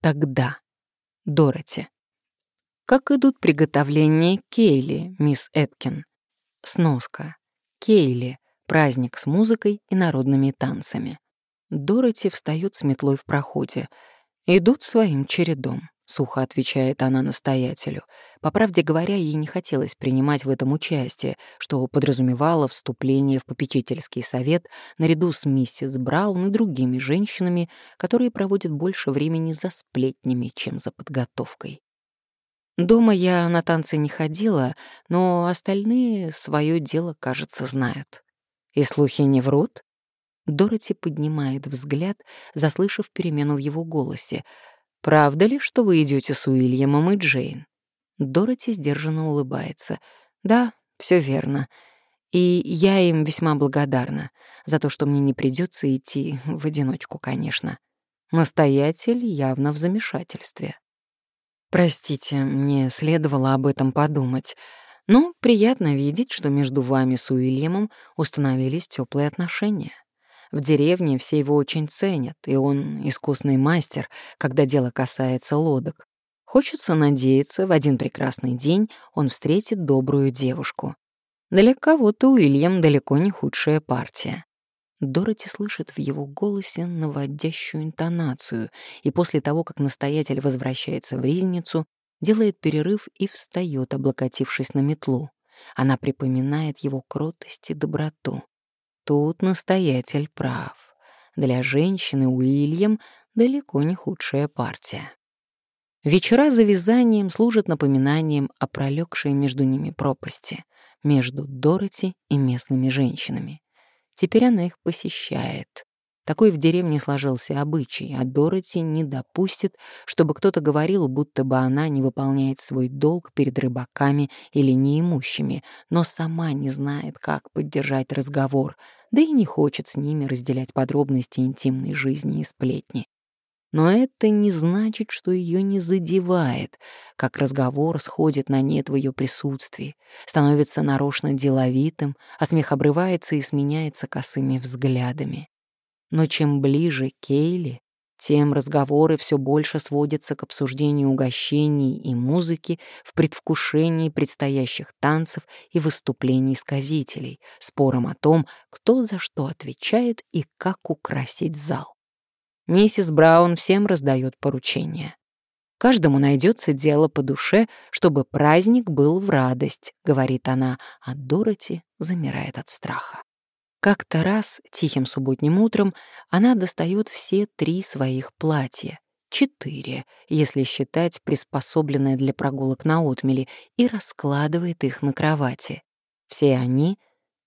Тогда. Дороти. Как идут приготовления Кейли, мисс Эткин? Сноска. Кейли. Праздник с музыкой и народными танцами. Дороти встает с метлой в проходе. «Идут своим чередом», — сухо отвечает она настоятелю. По правде говоря, ей не хотелось принимать в этом участие, что подразумевало вступление в попечительский совет наряду с миссис Браун и другими женщинами, которые проводят больше времени за сплетнями, чем за подготовкой. Дома я на танцы не ходила, но остальные свое дело, кажется, знают. И слухи не врут? Дороти поднимает взгляд, заслышав перемену в его голосе. «Правда ли, что вы идете с Уильямом и Джейн?» Дороти сдержанно улыбается. «Да, все верно. И я им весьма благодарна за то, что мне не придется идти в одиночку, конечно». Настоятель явно в замешательстве. «Простите, мне следовало об этом подумать. Но приятно видеть, что между вами с Уильямом установились теплые отношения. В деревне все его очень ценят, и он искусный мастер, когда дело касается лодок. Хочется надеяться, в один прекрасный день он встретит добрую девушку. Для кого-то Уильям далеко не худшая партия». Дороти слышит в его голосе наводящую интонацию, и после того, как настоятель возвращается в ризницу, делает перерыв и встает, облокотившись на метлу. Она припоминает его кротость и доброту. Тут настоятель прав. Для женщины Уильям далеко не худшая партия. Вечера за вязанием служат напоминанием о пролегшей между ними пропасти, между Дороти и местными женщинами. Теперь она их посещает. Такой в деревне сложился обычай, а Дороти не допустит, чтобы кто-то говорил, будто бы она не выполняет свой долг перед рыбаками или неимущими, но сама не знает, как поддержать разговор, да и не хочет с ними разделять подробности интимной жизни и сплетни. Но это не значит, что ее не задевает, как разговор сходит на нет в ее присутствии, становится нарочно деловитым, а смех обрывается и сменяется косыми взглядами. Но чем ближе Кейли, тем разговоры все больше сводятся к обсуждению угощений и музыки в предвкушении предстоящих танцев и выступлений сказителей, спором о том, кто за что отвечает и как украсить зал. Миссис Браун всем раздает поручения. «Каждому найдется дело по душе, чтобы праздник был в радость», — говорит она, а Дороти замирает от страха. Как-то раз, тихим субботним утром, она достает все 3 своих платья, 4, если считать приспособленное для прогулок на отмели, и раскладывает их на кровати. Все они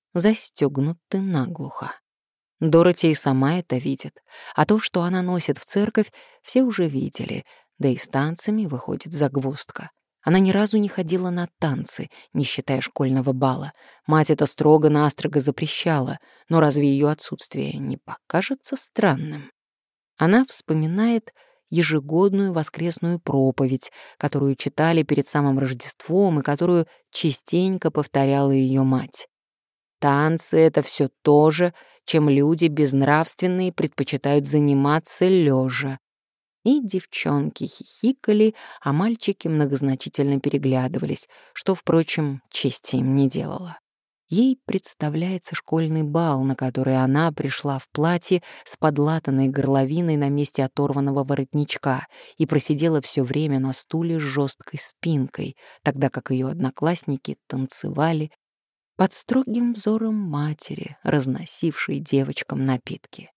застегнуты наглухо. Дороти и сама это видит, а то, что она носит в церковь, все уже видели, да и с танцами выходит загвоздка. Она ни разу не ходила на танцы, не считая школьного бала. Мать это строго-настрого запрещала, но разве ее отсутствие не покажется странным? Она вспоминает ежегодную воскресную проповедь, которую читали перед самым Рождеством и которую частенько повторяла ее мать. Танцы — это все то же, чем люди безнравственные предпочитают заниматься лежа. И девчонки хихикали, а мальчики многозначительно переглядывались, что, впрочем, чести им не делало. Ей представляется школьный бал, на который она пришла в платье с подлатанной горловиной на месте оторванного воротничка и просидела все время на стуле с жесткой спинкой, тогда как ее одноклассники танцевали под строгим взором матери, разносившей девочкам напитки.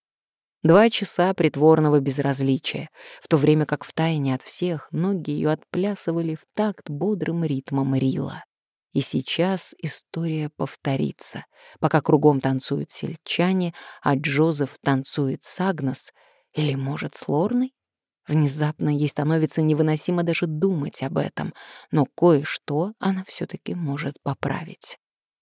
2 часа притворного безразличия, в то время как втайне от всех ноги ее отплясывали в такт бодрым ритмом рила. И сейчас история повторится, пока кругом танцуют сельчане, а Джозеф танцует с Агнес, или, может, с Лорной? Внезапно ей становится невыносимо даже думать об этом, но кое-что она все-таки может поправить.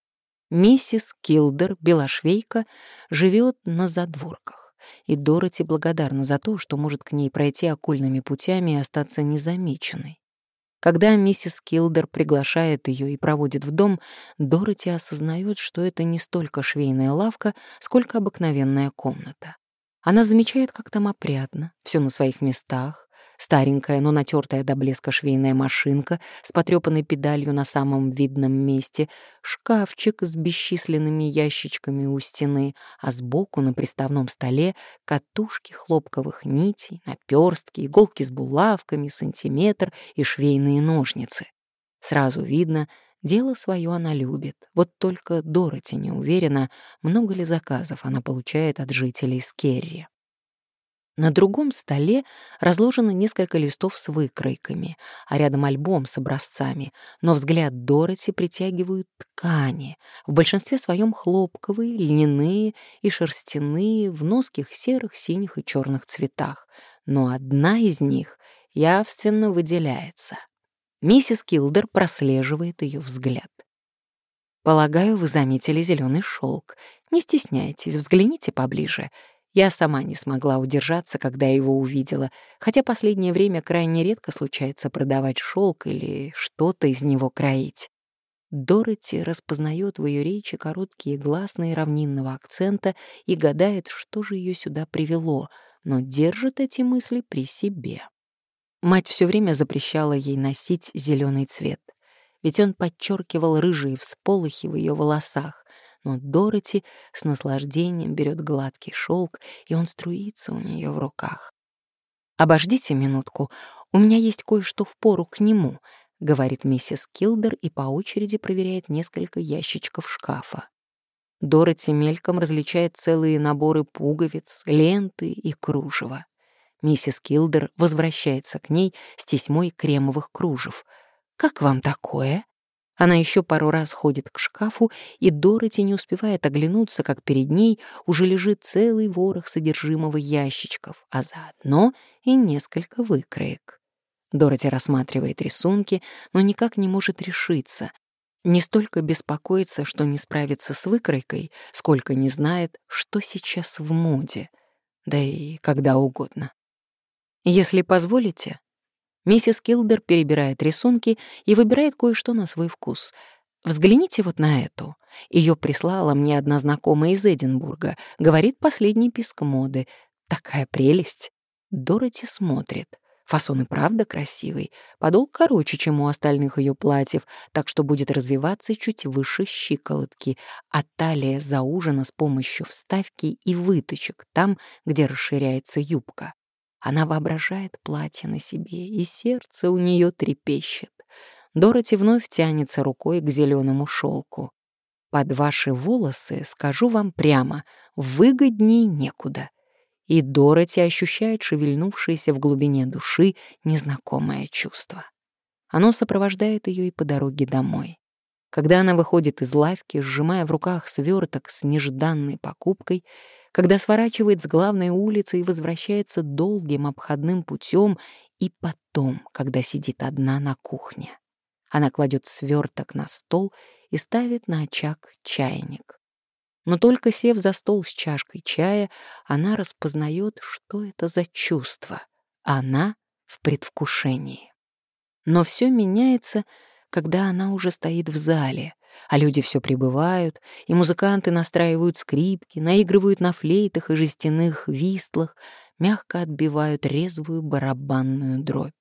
Миссис Килдер, белошвейка, живет на задворках, и Дороти благодарна за то, что может к ней пройти окольными путями и остаться незамеченной. Когда миссис Килдер приглашает ее и проводит в дом, Дороти осознает, что это не столько швейная лавка, сколько обыкновенная комната. Она замечает, как там опрятно, все на своих местах, старенькая, но натертая до блеска швейная машинка с потрепанной педалью на самом видном месте, шкафчик с бесчисленными ящичками у стены, а сбоку на приставном столе катушки хлопковых нитей, наперстки, иголки с булавками, сантиметр и швейные ножницы. Сразу видно, дело свое она любит. Вот только Дороти не уверена, много ли заказов она получает от жителей Скерри. На другом столе разложено несколько листов с выкройками, а рядом альбом с образцами, но взгляд Дороти притягивают ткани, в большинстве своем хлопковые, льняные и шерстяные в носких серых, синих и черных цветах, но одна из них явственно выделяется. Миссис Килдер прослеживает ее взгляд. «Полагаю, вы заметили зеленый шелк. Не стесняйтесь, взгляните поближе». Я сама не смогла удержаться, когда его увидела, хотя последнее время крайне редко случается продавать шелк или что-то из него кроить. Дороти распознает в ее речи короткие гласные равнинного акцента и гадает, что же ее сюда привело, но держит эти мысли при себе. Мать все время запрещала ей носить зеленый цвет, ведь он подчеркивал рыжие всполохи в ее волосах, но Дороти с наслаждением берет гладкий шелк, и он струится у нее в руках. «Обождите минутку, у меня есть кое-что впору к нему», — говорит миссис Килдер и по очереди проверяет несколько ящичков шкафа. Дороти мельком различает целые наборы пуговиц, ленты и кружева. Миссис Килдер возвращается к ней с тесьмой кремовых кружев. «Как вам такое?» Она еще пару раз ходит к шкафу, и Дороти не успевает оглянуться, как перед ней уже лежит целый ворох содержимого ящичков, а заодно и несколько выкроек. Дороти рассматривает рисунки, но никак не может решиться. Не столько беспокоится, что не справится с выкройкой, сколько не знает, что сейчас в моде, да и когда угодно. «Если позволите...» Миссис Килдер перебирает рисунки и выбирает кое-что на свой вкус. «Взгляните вот на эту. Ее прислала мне одна знакомая из Эдинбурга. Говорит, последний писк моды. Такая прелесть!» Дороти смотрит. Фасон и правда красивый. Подол короче, чем у остальных ее платьев, так что будет развиваться чуть выше щиколотки, а талия заужена с помощью вставки и выточек там, где расширяется юбка. Она воображает платье на себе, и сердце у нее трепещет. Дороти вновь тянется рукой к зеленому шелку. «Под ваши волосы, скажу вам прямо, выгодней некуда». И Дороти ощущает шевельнувшееся в глубине души незнакомое чувство. Оно сопровождает ее и по дороге домой. Когда она выходит из лавки, сжимая в руках сверток с нежданной покупкой, когда сворачивает с главной улицы и возвращается долгим обходным путем, и потом, когда сидит одна на кухне. Она кладет сверток на стол и ставит на очаг чайник. Но только сев за стол с чашкой чая, она распознает, что это за чувство. Она в предвкушении. Но все меняется, когда она уже стоит в зале, а люди все прибывают, и музыканты настраивают скрипки, наигрывают на флейтах и жестяных вистлах, мягко отбивают резвую барабанную дробь.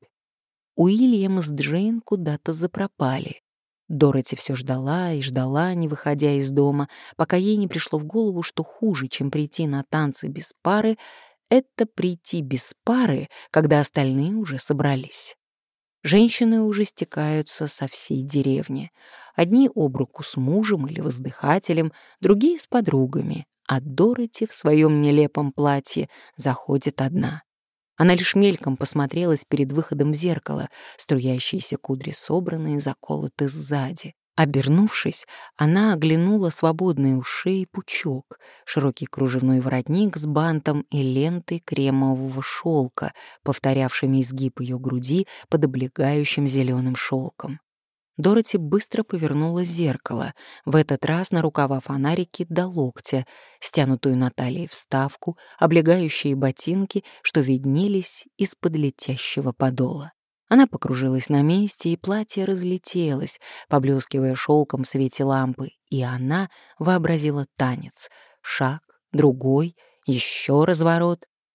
Уильям с Джейн куда-то запропали. Дороти все ждала и ждала, не выходя из дома, пока ей не пришло в голову, что хуже, чем прийти на танцы без пары, это прийти без пары, когда остальные уже собрались. Женщины уже стекаются со всей деревни. Одни об руку с мужем или воздыхателем, другие с подругами, а Дороти в своем нелепом платье заходит одна. Она лишь мельком посмотрелась перед выходом в зеркало, струящиеся кудри собраны и заколоты сзади. Обернувшись, она оглянула свободный у шеи пучок, широкий кружевной воротник с бантом и лентой кремового шелка, повторявшими изгиб ее груди под облегающим зеленым шелком. Дороти быстро повернула зеркало, в этот раз на рукава фонарики до локтя, стянутую на талии вставку, облегающие ботинки, что виднелись из-под летящего подола. Она покружилась на месте, и платье разлетелось, поблескивая шелком в свете лампы, и она вообразила танец. Шаг, другой, еще разворот.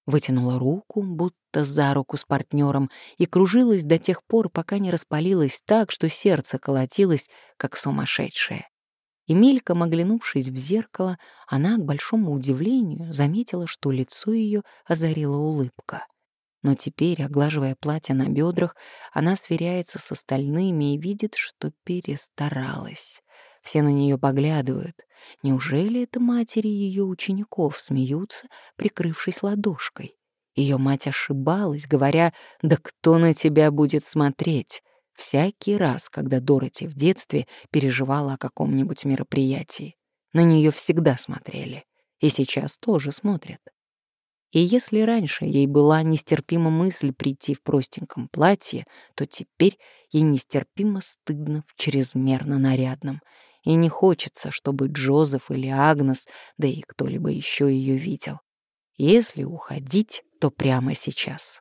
Вытянула руку, будто за руку с партнером, и кружилась до тех пор, пока не распалилась так, что сердце колотилось, как сумасшедшее. И мельком оглянувшись в зеркало, она, к большому удивлению, заметила, что лицо ее озарила улыбка. Но теперь, оглаживая платье на бедрах, она сверяется с остальными и видит, что перестаралась. Все на нее поглядывают. Неужели это матери ее учеников смеются, прикрывшись ладошкой? Ее мать ошибалась, говоря: «Да кто на тебя будет смотреть?» Всякий раз, когда Дороти в детстве переживала о каком-нибудь мероприятии. На нее всегда смотрели. И сейчас тоже смотрят. И если раньше ей была нестерпима мысль прийти в простеньком платье, то теперь ей нестерпимо стыдно в чрезмерно нарядном. И не хочется, чтобы Джозеф или Агнес, да и кто-либо еще ее видел. Если уходить, то прямо сейчас.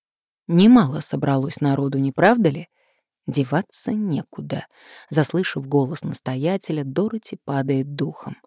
Немало собралось народу, не правда ли? Деваться некуда. Заслышав голос настоятеля, Дороти падает духом.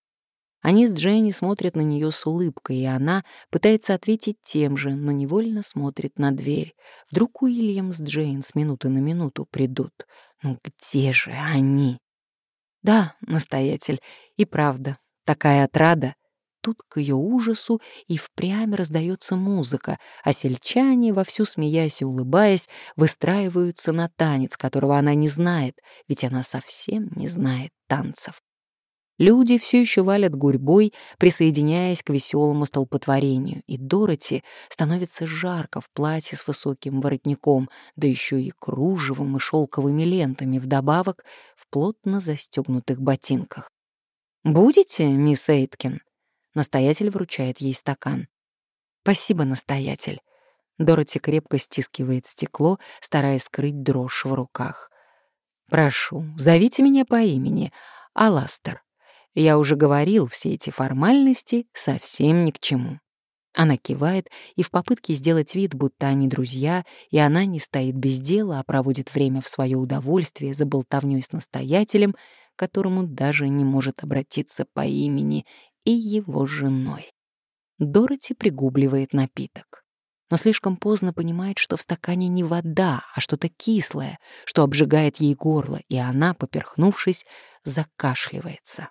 Они с Дженни смотрят на нее с улыбкой, и она пытается ответить тем же, но невольно смотрит на дверь. Вдруг Уильям с Джейн с минуты на минуту придут. Ну где же они? Да, настоятель, и правда, такая отрада. Тут к ее ужасу и впрямь раздается музыка, а сельчане, вовсю смеясь и улыбаясь, выстраиваются на танец, которого она не знает, ведь она совсем не знает танцев. Люди все еще валят гурьбой, присоединяясь к веселому столпотворению, и Дороти становится жарко в платье с высоким воротником, да еще и кружевом и шелковыми лентами вдобавок в плотно застегнутых ботинках. «Будете, мисс Эйткин?» Настоятель вручает ей стакан. «Спасибо, настоятель». Дороти крепко стискивает стекло, стараясь скрыть дрожь в руках. «Прошу, зовите меня по имени Аластер. Я уже говорил, все эти формальности совсем ни к чему». Она кивает, и в попытке сделать вид, будто они друзья, и она не стоит без дела, а проводит время в свое удовольствие за болтовнёй с настоятелем, к которому даже не может обратиться по имени, и его женой. Дороти пригубливает напиток, но слишком поздно понимает, что в стакане не вода, а что-то кислое, что обжигает ей горло, и она, поперхнувшись, закашливается.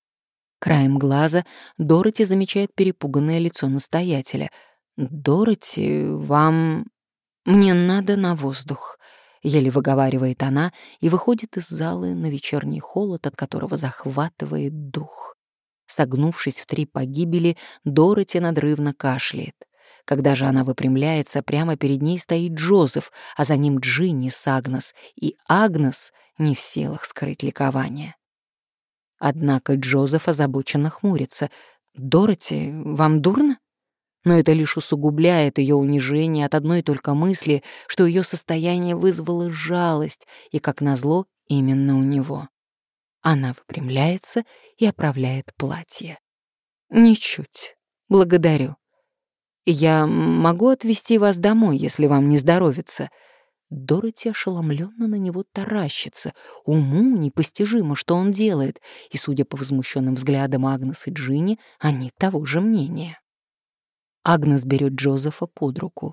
Краем глаза Дороти замечает перепуганное лицо настоятеля. «Дороти, вам... Мне надо на воздух», — еле выговаривает она и выходит из залы на вечерний холод, от которого захватывает дух. Согнувшись в 3 погибели, Дороти надрывно кашляет. Когда же она выпрямляется, прямо перед ней стоит Джозеф, а за ним Джинни с Агнес, и Агнес не в силах скрыть ликование. Однако Джозеф озабоченно хмурится. «Дороти, вам дурно?» Но это лишь усугубляет ее унижение от одной только мысли, что ее состояние вызвало жалость, и, как назло, именно у него. Она выпрямляется и оправляет платье. «Ничуть. Благодарю. Я могу отвезти вас домой, если вам не здоровится». Дороти ошеломленно на него таращится. Уму непостижимо, что он делает, и, судя по возмущенным взглядам Агнес и Джинни, они того же мнения. Агнес берет Джозефа под руку.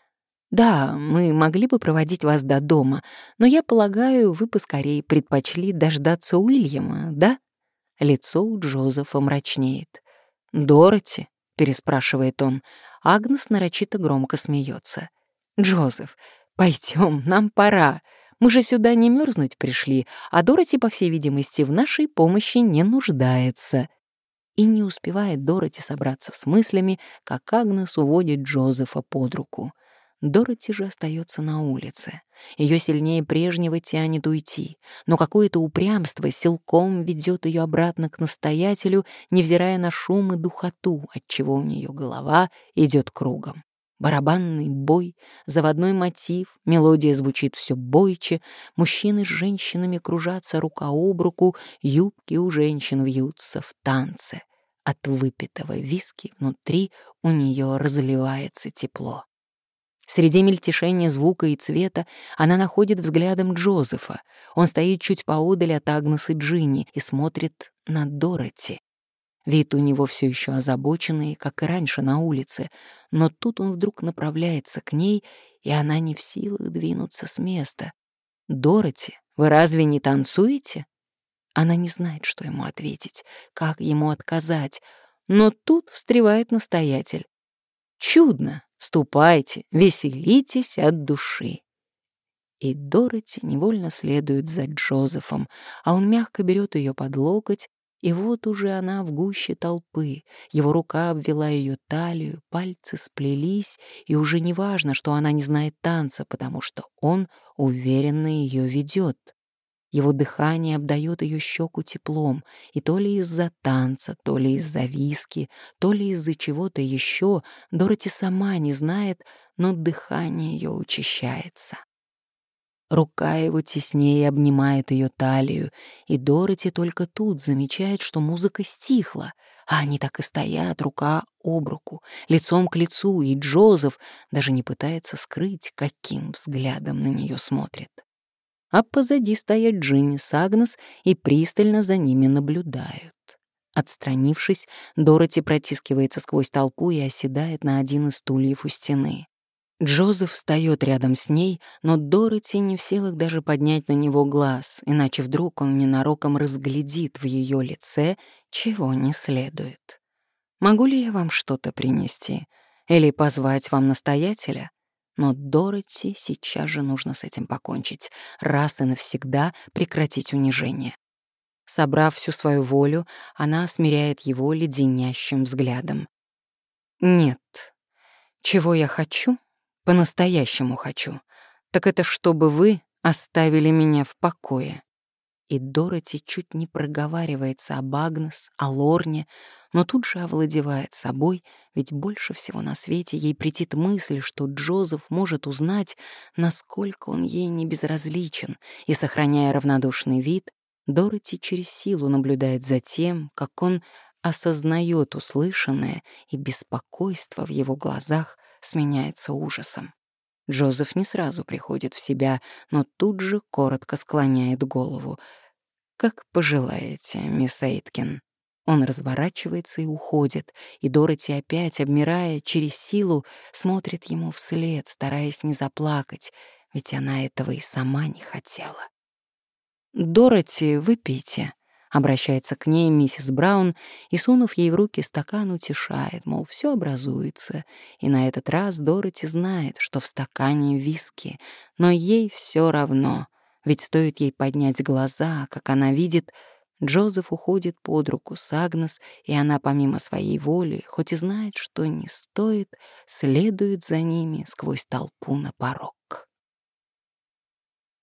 «Да, мы могли бы проводить вас до дома, но я полагаю, вы поскорее предпочли дождаться Уильяма, да?» Лицо у Джозефа мрачнеет. «Дороти?» — переспрашивает он. Агнес нарочито громко смеется. «Джозеф, пойдем, нам пора. Мы же сюда не мерзнуть пришли, а Дороти, по всей видимости, в нашей помощи не нуждается». И не успевает Дороти собраться с мыслями, как Агнес уводит Джозефа под руку. Дороти же остается на улице. Ее сильнее прежнего тянет уйти, но какое-то упрямство силком ведет ее обратно к настоятелю, невзирая на шум и духоту, отчего у нее голова идет кругом. Барабанный бой, заводной мотив, мелодия звучит все бойче, мужчины с женщинами кружатся рука об руку, юбки у женщин вьются в танце. От выпитого виски внутри у нее разливается тепло. Среди мельтешения звука и цвета она находит взглядом Джозефа. Он стоит чуть поодаль от Агнес и Джинни и смотрит на Дороти. Вид у него все еще озабоченный, как и раньше на улице, но тут он вдруг направляется к ней, и она не в силах двинуться с места. «Дороти, вы разве не танцуете?» Она не знает, что ему ответить, как ему отказать, но тут встревает настоятель. «Чудно! Ступайте, веселитесь от души!» И Дороти невольно следует за Джозефом, а он мягко берет ее под локоть, и вот уже она в гуще толпы. Его рука обвела ее талию, пальцы сплелись, и уже не важно, что она не знает танца, потому что он уверенно ее ведет. Его дыхание обдает ее щеку теплом, и то ли из-за танца, то ли из-за виски, то ли из-за чего-то еще, Дороти сама не знает, но дыхание ее учащается. Рука его теснее обнимает ее талию, и Дороти только тут замечает, что музыка стихла, а они так и стоят, рука об руку, лицом к лицу, и Джозеф даже не пытается скрыть, каким взглядом на нее смотрит. А позади стоят Джинни с Агнес и пристально за ними наблюдают. Отстранившись, Дороти протискивается сквозь толпу и оседает на один из стульев у стены. Джозеф встает рядом с ней, но Дороти не в силах даже поднять на него глаз, иначе вдруг он ненароком разглядит в ее лице, чего не следует. «Могу ли я вам что-то принести? Или позвать вам настоятеля?» Но Дороти сейчас же нужно с этим покончить, раз и навсегда прекратить унижение. Собрав всю свою волю, она смиряет его леденящим взглядом. «Нет. Чего я хочу? По-настоящему хочу. Так это чтобы вы оставили меня в покое». И Дороти чуть не проговаривается об Агнес, о Лорне, но тут же овладевает собой, ведь больше всего на свете ей претит мысль, что Джозеф может узнать, насколько он ей не безразличен, и, сохраняя равнодушный вид, Дороти через силу наблюдает за тем, как он осознает услышанное, и беспокойство в его глазах сменяется ужасом. Джозеф не сразу приходит в себя, но тут же коротко склоняет голову. «Как пожелаете, мисс Эйткин». Он разворачивается и уходит, и Дороти опять, обмирая через силу, смотрит ему вслед, стараясь не заплакать, ведь она этого и сама не хотела. «Дороти, выпейте», — обращается к ней миссис Браун и, сунув ей в руки стакан, утешает, мол, все образуется. И на этот раз Дороти знает, что в стакане виски, но ей все равно, ведь стоит ей поднять глаза, как она видит, Джозеф уходит под руку с Агнес, и она помимо своей воли, хоть и знает, что не стоит, следует за ними сквозь толпу на порог.